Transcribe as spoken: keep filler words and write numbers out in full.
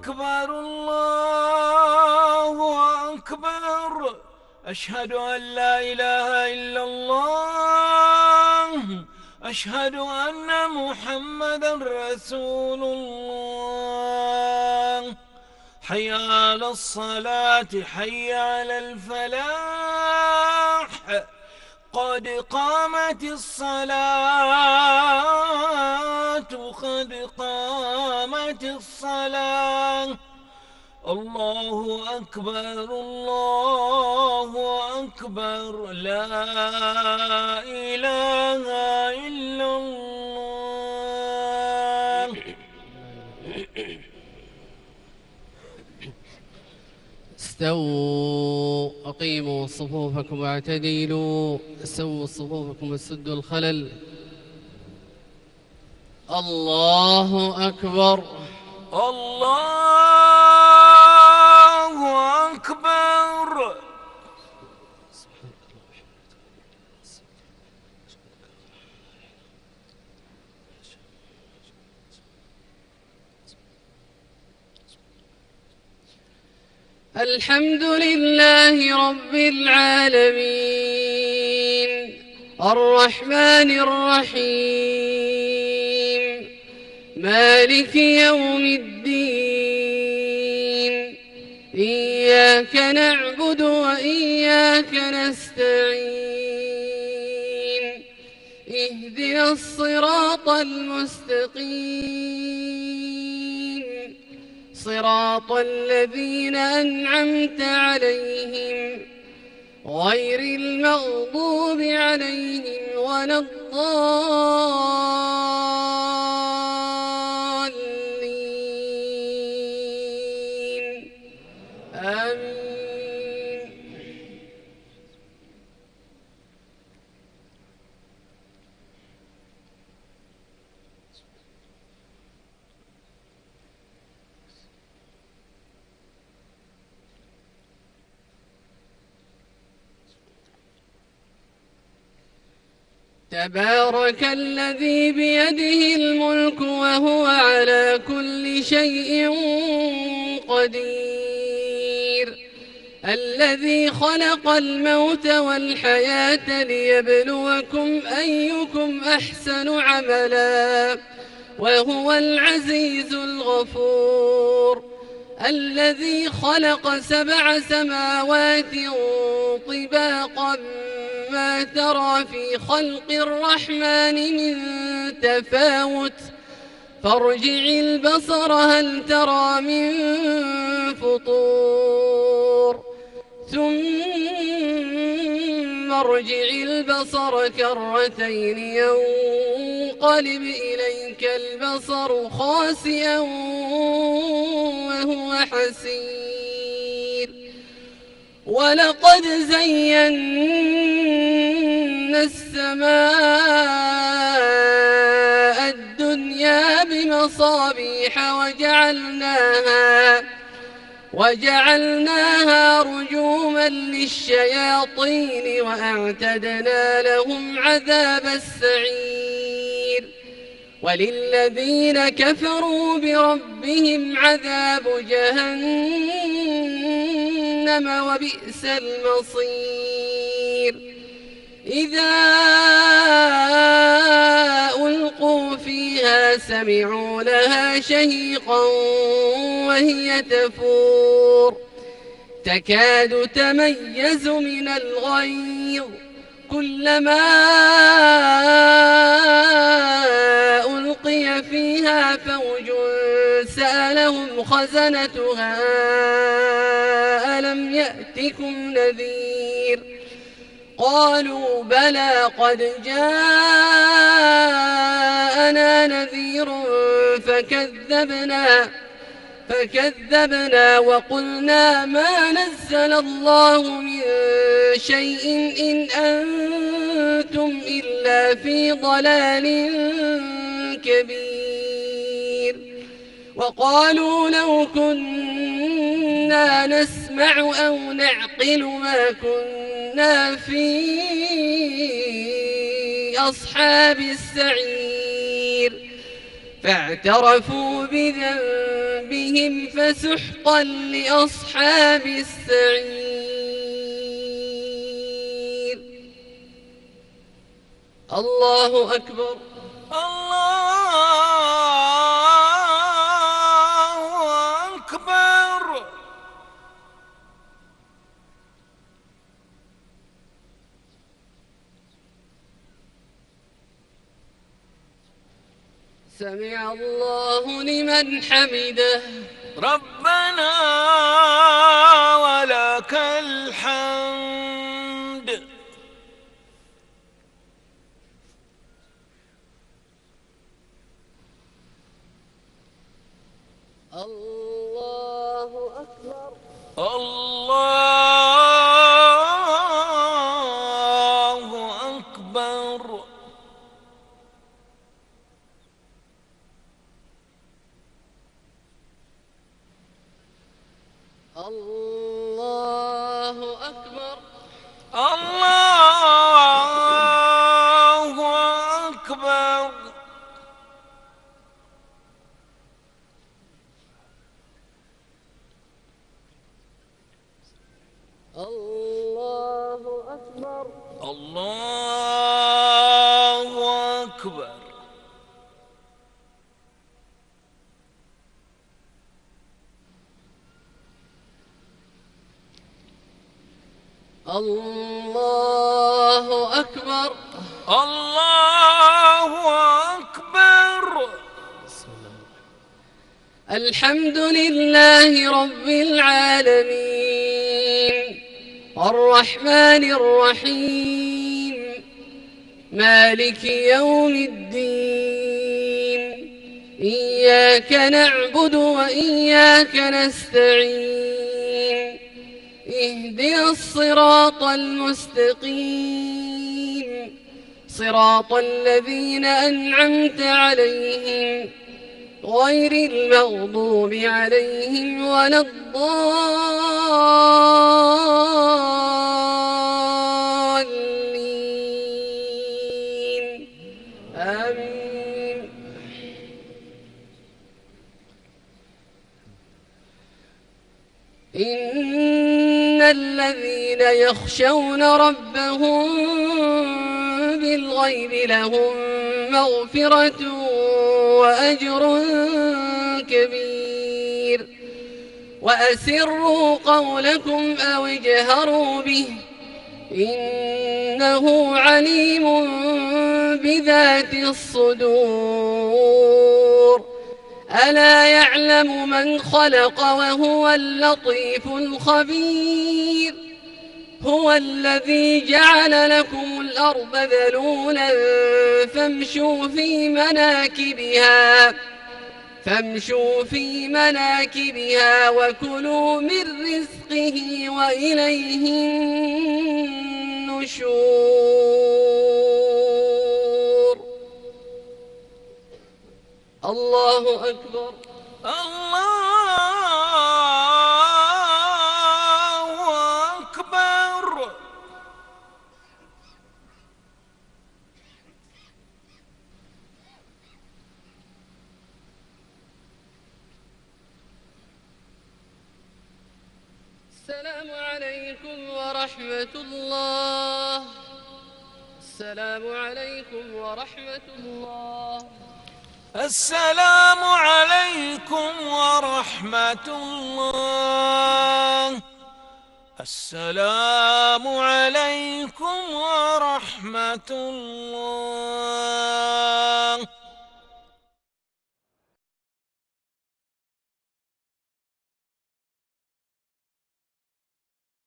أكبر الله أكبر. أشهد أن لا إله إلا الله. أشهد أن محمدا رسول الله. حي على الصلاة حي على الفلاح. قد قامت الصلاة قد قامت الصلاة. الله أكبر الله أكبر. لا إله إلا الله. استووا أقيموا صفوفكم واعتدلوا. سووا صفوفكم وسدوا الخلل. الله أكبر الله أكبر. الحمد لله رب العالمين الرحمن الرحيم مالك يوم الدين. إياك نعبد وإياك نستعين. اهدنا الصراط المستقيم صراط الذين أنعمت عليهم غير المغضوب عليهم ولا الضالين. آمين. تبارك الذي بيده الملك وهو على كل شيء قدير. الذي خلق الموت والحياة ليبلوكم أيكم أحسن عملا وهو العزيز الغفور. الذي خلق سبع سماوات طباقا ما ترى في خلق الرحمن من تفاوت فارجع البصر هل ترى من فطور ثم ارجع البصر كرتين ينقلب إليك البصر خاسئا وهو حسير. ولقد زينا السماء الدنيا بمصابيح وجعلناها وجعلناها رجوما للشياطين وأعتدنا لهم عذاب السعير. وللذين كفروا بربهم عذاب جهنم وبئس المصير. إذا ألقوا فيها سمعوا لها شهيقا وهي تفور تكاد تميز من الغيظ كلما ألقي فيها فوج سألهم خزنتها ألم يأتكم نذير قالوا بلى قد جاءنا نذير فكذبنا فكذبنا وقلنا ما نزل الله من شيء إن أنتم إلا في ضلال كبير. وقالوا لو كنا نسمع أو نعقل ما كنا في أصحاب السعير فاعترفوا بذنبهم بهم فسحقا لأصحاب السعير. الله أكبر. الله أكبر. سمع الله لمن حمده. ربنا ولك الحمد. الله أكبر. الله أكبر. الله أكبر. الله أكبر. الله أكبر. الله أكبر. الله أكبر. الله أكبر. الحمد لله رب العالمين الرحمن الرحيم مالك يوم الدين إياك نعبد وإياك نستعين اهدنا الصراط المستقيم صراط الذين أنعمت عليهم غير المغضوب عليهم ولا الضالين آمين. إن الذين يخشون ربهم بالغيب لهم مغفرة وأجر كبير. وأسروا قولكم أو اجهروا به إنه عليم بذات الصدور. ألا يعلم من خلق وهو اللطيف الخبير. هو الذي جعل لكم الأرض ذلولا فامشوا في مناكبها فامشوا في مناكبها وكلوا من رزقه وإليه النشور. الله أكبر. الله أكبر. السلام عليكم ورحمة الله. السلام عليكم ورحمة الله. السلام عليكم ورحمة الله. السلام عليكم ورحمة الله.